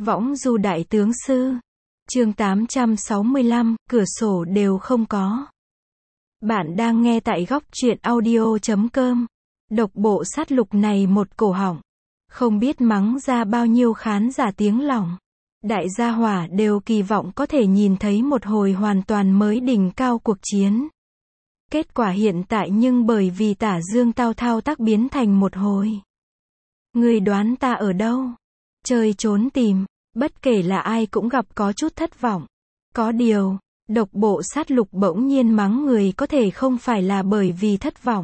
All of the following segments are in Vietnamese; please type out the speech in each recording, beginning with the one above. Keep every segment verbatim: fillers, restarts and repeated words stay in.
Võng du đại tướng sư. Chương tám trăm sáu mươi lăm, cửa sổ đều không có. Bạn đang nghe tại góc truyện audio chấm com. Độc bộ sát lục này một cổ họng. Không biết mắng ra bao nhiêu khán giả tiếng lòng. Đại gia hỏa đều kỳ vọng có thể nhìn thấy một hồi hoàn toàn mới đỉnh cao cuộc chiến. Kết quả hiện tại nhưng bởi vì Tả Dương tao thao tác biến thành một hồi. Người đoán ta ở đâu? Chơi trốn tìm. Bất kể là ai cũng gặp có chút thất vọng. Có điều, độc bộ sát lục bỗng nhiên mắng người có thể không phải là bởi vì thất vọng,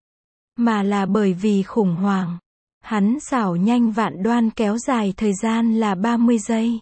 mà là bởi vì khủng hoảng. Hắn xảo nhanh vạn đoan kéo dài thời gian là ba mươi giây.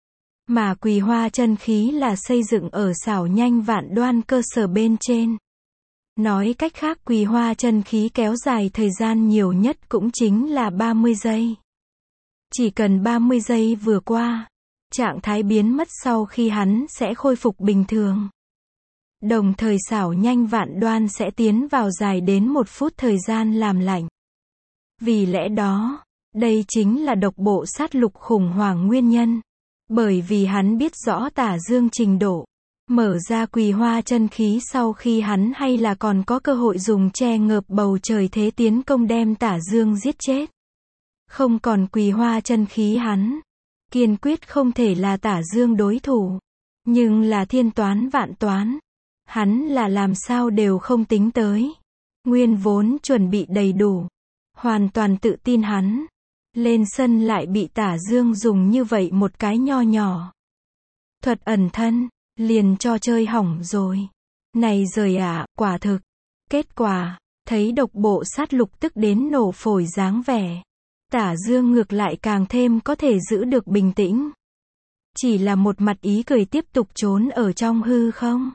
Mà Quỳ Hoa chân khí là xây dựng ở xảo nhanh vạn đoan cơ sở bên trên. Nói cách khác Quỳ Hoa chân khí kéo dài thời gian nhiều nhất cũng chính là ba mươi giây. Chỉ cần ba mươi giây vừa qua, trạng thái biến mất sau khi hắn sẽ khôi phục bình thường. Đồng thời xảo nhanh vạn đoan sẽ tiến vào dài đến một phút thời gian làm lạnh. Vì lẽ đó, đây chính là độc bộ sát lục khủng hoảng nguyên nhân. Bởi vì hắn biết rõ Tả Dương trình độ. Mở ra Quỳ Hoa chân khí sau khi hắn hay là còn có cơ hội dùng che ngợp bầu trời thế tiến công đem Tả Dương giết chết. Không còn Quỳ Hoa chân khí hắn, kiên quyết không thể là Tả Dương đối thủ. Nhưng là thiên toán vạn toán, hắn là làm sao đều không tính tới. Nguyên vốn chuẩn bị đầy đủ, hoàn toàn tự tin hắn, lên sân lại bị Tả Dương dùng như vậy một cái nho nhỏ thuật ẩn thân, liền cho chơi hỏng rồi. Này rời ạ, quả thực. Kết quả, thấy độc bộ sát lục tức đến nổ phổi dáng vẻ. Tả Dương ngược lại càng thêm có thể giữ được bình tĩnh. Chỉ là một mặt ý cười tiếp tục trốn ở trong hư không.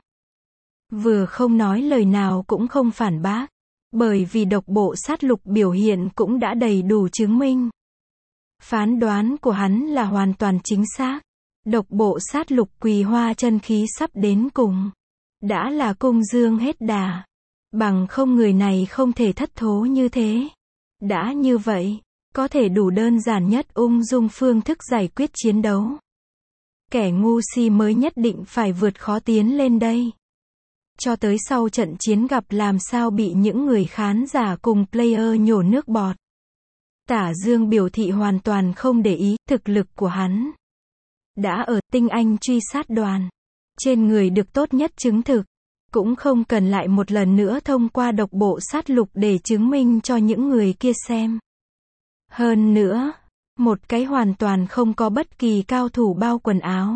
Vừa không nói lời nào cũng không phản bác. Bởi vì độc bộ sát lục biểu hiện cũng đã đầy đủ chứng minh. Phán đoán của hắn là hoàn toàn chính xác. Độc bộ sát lục Quỳ Hoa chân khí sắp đến cùng. Đã là cung dương hết đà. Bằng không người này không thể thất thố như thế. Đã như vậy, có thể đủ đơn giản nhất ung dung phương thức giải quyết chiến đấu. Kẻ ngu si mới nhất định phải vượt khó tiến lên đây. Cho tới sau trận chiến gặp làm sao bị những người khán giả cùng player nhổ nước bọt. Tả Dương biểu thị hoàn toàn không để ý thực lực của hắn. Đã ở tinh anh truy sát đoàn. Trên người được tốt nhất chứng thực. Cũng không cần lại một lần nữa thông qua độc bộ sát lục để chứng minh cho những người kia xem. Hơn nữa, một cái hoàn toàn không có bất kỳ cao thủ bao quần áo.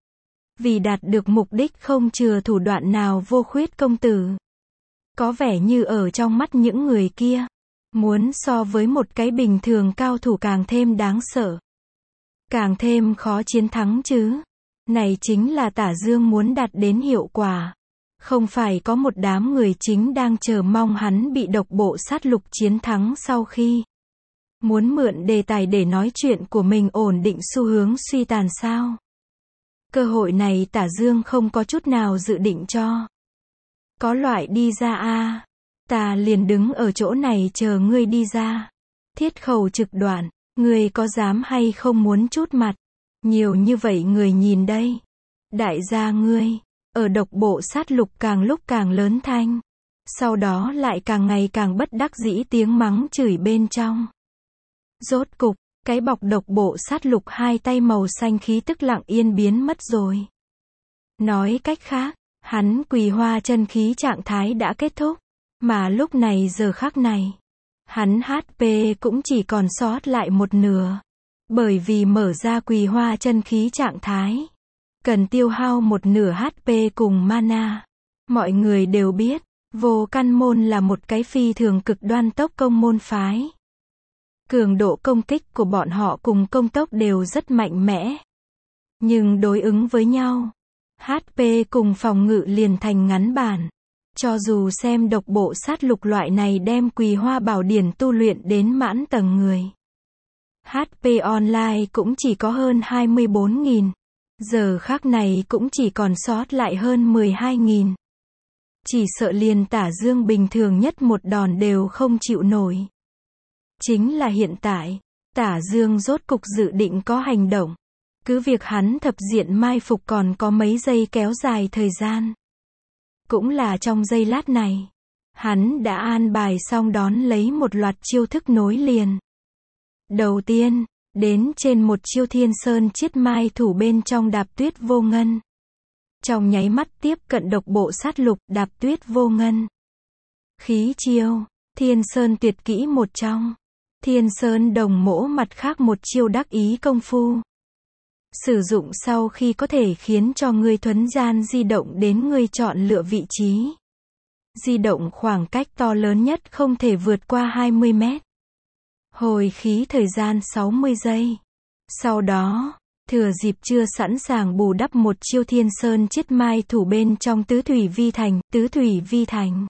Vì đạt được mục đích không chừa thủ đoạn nào vô khuyết công tử. Có vẻ như ở trong mắt những người kia, muốn so với một cái bình thường cao thủ càng thêm đáng sợ. Càng thêm khó chiến thắng chứ. Này chính là Tả Dương muốn đạt đến hiệu quả. Không phải có một đám người chính đang chờ mong hắn bị độc bộ sát lục chiến thắng sau khi muốn mượn đề tài để nói chuyện của mình ổn định xu hướng suy tàn sao. Cơ hội này Tả Dương không có chút nào dự định cho. Có loại đi ra a, ta liền đứng ở chỗ này chờ ngươi đi ra. Thiết khẩu trực đoạn, ngươi có dám hay không muốn chút mặt. Nhiều như vậy người nhìn đây. Đại gia ngươi, ở độc bộ sát lục càng lúc càng lớn thanh. Sau đó lại càng ngày càng bất đắc dĩ tiếng mắng chửi bên trong. Rốt cục, cái bọc độc bộ sát lục hai tay màu xanh khí tức lặng yên biến mất rồi. Nói cách khác, hắn Quỳ Hoa chân khí trạng thái đã kết thúc. Mà lúc này giờ khắc này, hắn hát pê cũng chỉ còn sót lại một nửa. Bởi vì mở ra Quỳ Hoa chân khí trạng thái, cần tiêu hao một nửa hát pê cùng mana. Mọi người đều biết, Vô Căn môn là một cái phi thường cực đoan tốc công môn phái. Cường độ công kích của bọn họ cùng công tốc đều rất mạnh mẽ. Nhưng đối ứng với nhau, hát pê cùng phòng ngự liền thành ngắn bản. Cho dù xem độc bộ sát lục loại này đem Quỳ Hoa bảo điển tu luyện đến mãn tầng người. hát pê online cũng chỉ có hơn hai mươi bốn nghìn. Giờ khác này cũng chỉ còn sót lại hơn mười hai nghìn. Chỉ sợ liền Tả Dương bình thường nhất một đòn đều không chịu nổi. Chính là hiện tại, Tả Dương rốt cục dự định có hành động. Cứ việc hắn thập diện mai phục còn có mấy giây kéo dài thời gian. Cũng là trong giây lát này, hắn đã an bài xong đón lấy một loạt chiêu thức nối liền. Đầu tiên, đến trên một chiêu thiên sơn chiết mai thủ bên trong đạp tuyết vô ngân. Trong nháy mắt tiếp cận độc bộ sát lục, đạp tuyết vô ngân. Khí chiêu, thiên sơn tuyệt kỹ một trong. Thiên sơn đồng mỗ mặt khác một chiêu đắc ý công phu. Sử dụng sau khi có thể khiến cho ngươi thuấn gian di động đến ngươi chọn lựa vị trí. Di động khoảng cách to lớn nhất không thể vượt qua hai mươi mét. Hồi khí thời gian sáu mươi giây. Sau đó, thừa dịp chưa sẵn sàng bù đắp một chiêu thiên sơn chiết mai thủ bên trong tứ thủy vi thành, tứ thủy vi thành.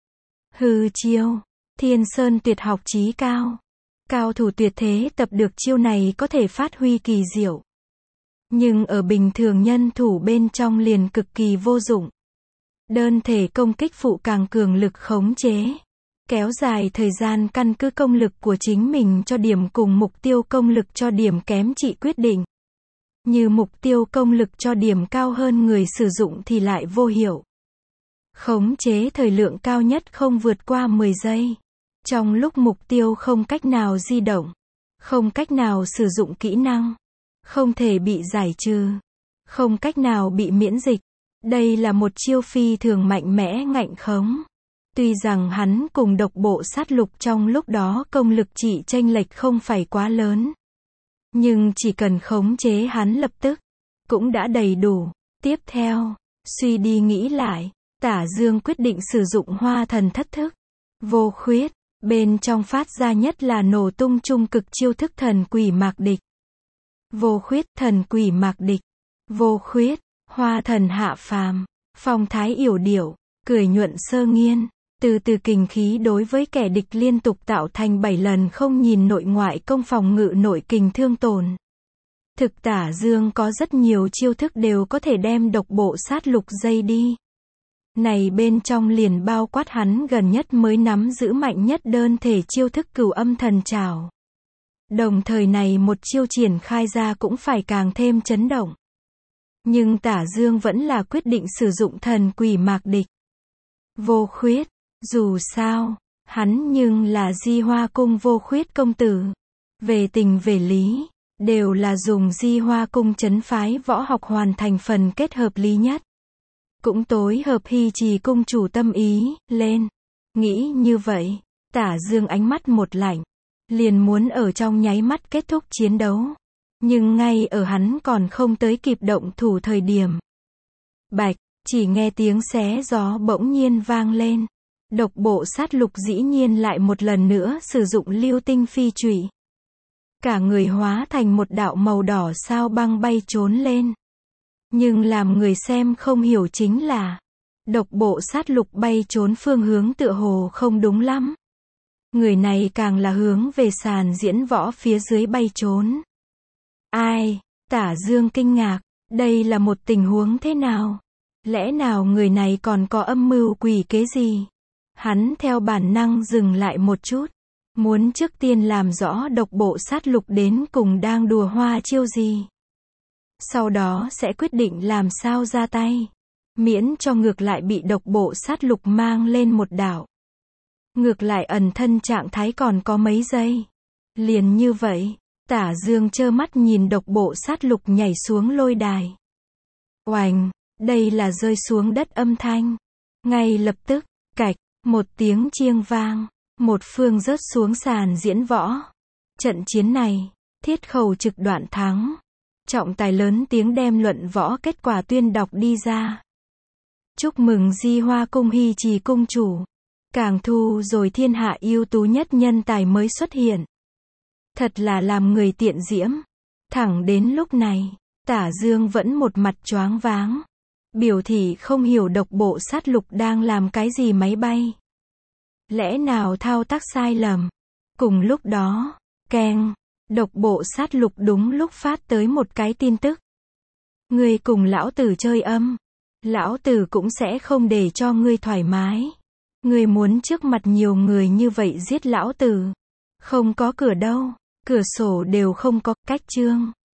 Hư chiêu, thiên sơn tuyệt học chí cao. Cao thủ tuyệt thế tập được chiêu này có thể phát huy kỳ diệu. Nhưng ở bình thường nhân thủ bên trong liền cực kỳ vô dụng. Đơn thể công kích phụ càng cường lực khống chế. Kéo dài thời gian căn cứ công lực của chính mình cho điểm cùng mục tiêu công lực cho điểm kém trị quyết định. Như mục tiêu công lực cho điểm cao hơn người sử dụng thì lại vô hiệu. Khống chế thời lượng cao nhất không vượt qua mười giây. Trong lúc mục tiêu không cách nào di động, không cách nào sử dụng kỹ năng, không thể bị giải trừ, không cách nào bị miễn dịch. Đây là một chiêu phi thường mạnh mẽ ngạnh khống. Tuy rằng hắn cùng độc bộ sát lục trong lúc đó công lực chỉ chênh lệch không phải quá lớn. Nhưng chỉ cần khống chế hắn lập tức, cũng đã đầy đủ. Tiếp theo, suy đi nghĩ lại, Tả Dương quyết định sử dụng hoa thần thất thức. Vô khuyết, bên trong phát ra nhất là nổ tung trung cực chiêu thức thần quỷ mạc địch. Vô khuyết, thần quỷ mạc địch. Vô khuyết, hoa thần hạ phàm, phong thái yểu điệu, cười nhuận sơ nghiên. Từ từ kình khí đối với kẻ địch liên tục tạo thành bảy lần không nhìn nội ngoại công phòng ngự nội kình thương tổn. Thực Tả Dương có rất nhiều chiêu thức đều có thể đem độc bộ sát lục dây đi. Này bên trong liền bao quát hắn gần nhất mới nắm giữ mạnh nhất đơn thể chiêu thức cửu âm thần trảo. Đồng thời này một chiêu triển khai ra cũng phải càng thêm chấn động. Nhưng Tả Dương vẫn là quyết định sử dụng thần quỷ mạc địch. Vô khuyết. Dù sao, hắn nhưng là Di Hoa Cung vô khuyết công tử. Về tình về lý, đều là dùng Di Hoa Cung trấn phái võ học hoàn thành phần kết hợp lý nhất. Cũng tối hợp Hy Trì cung chủ tâm ý, lên. Nghĩ như vậy, Tả Dương ánh mắt một lạnh. Liền muốn ở trong nháy mắt kết thúc chiến đấu. Nhưng ngay ở hắn còn không tới kịp động thủ thời điểm. Bạch, chỉ nghe tiếng xé gió bỗng nhiên vang lên. Độc bộ sát lục dĩ nhiên lại một lần nữa sử dụng lưu tinh phi chủy. Cả người hóa thành một đạo màu đỏ sao băng bay trốn lên. Nhưng làm người xem không hiểu chính là, độc bộ sát lục bay trốn phương hướng tựa hồ không đúng lắm. Người này càng là hướng về sàn diễn võ phía dưới bay trốn. Ai? Tả Dương kinh ngạc, đây là một tình huống thế nào? Lẽ nào người này còn có âm mưu quỷ kế gì? Hắn theo bản năng dừng lại một chút, muốn trước tiên làm rõ độc bộ sát lục đến cùng đang đùa hoa chiêu gì. Sau đó sẽ quyết định làm sao ra tay, miễn cho ngược lại bị độc bộ sát lục mang lên một đảo. Ngược lại ẩn thân trạng thái còn có mấy giây. Liền như vậy, Tả Dương trơ mắt nhìn độc bộ sát lục nhảy xuống lôi đài. Oành, đây là rơi xuống đất âm thanh. Ngay lập tức, cạch. Một tiếng chiêng vang, một phương rớt xuống sàn diễn võ. Trận chiến này, Thiết Khẩu trực đoạn thắng. Trọng tài lớn tiếng đem luận võ kết quả tuyên đọc đi ra. Chúc mừng Di Hoa Cung Hy Trì cung chủ. Càng thu rồi thiên hạ ưu tú nhất nhân tài mới xuất hiện. Thật là làm người tiện diễm. Thẳng đến lúc này, Tả Dương vẫn một mặt choáng váng. Biểu thị không hiểu độc bộ sát lục đang làm cái gì máy bay. Lẽ nào thao tác sai lầm? Cùng lúc đó, keng, độc bộ sát lục đúng lúc phát tới một cái tin tức. Ngươi cùng lão tử chơi âm. Lão tử cũng sẽ không để cho ngươi thoải mái. Ngươi muốn trước mặt nhiều người như vậy giết lão tử. Không có cửa đâu, cửa sổ đều không có, cách chương.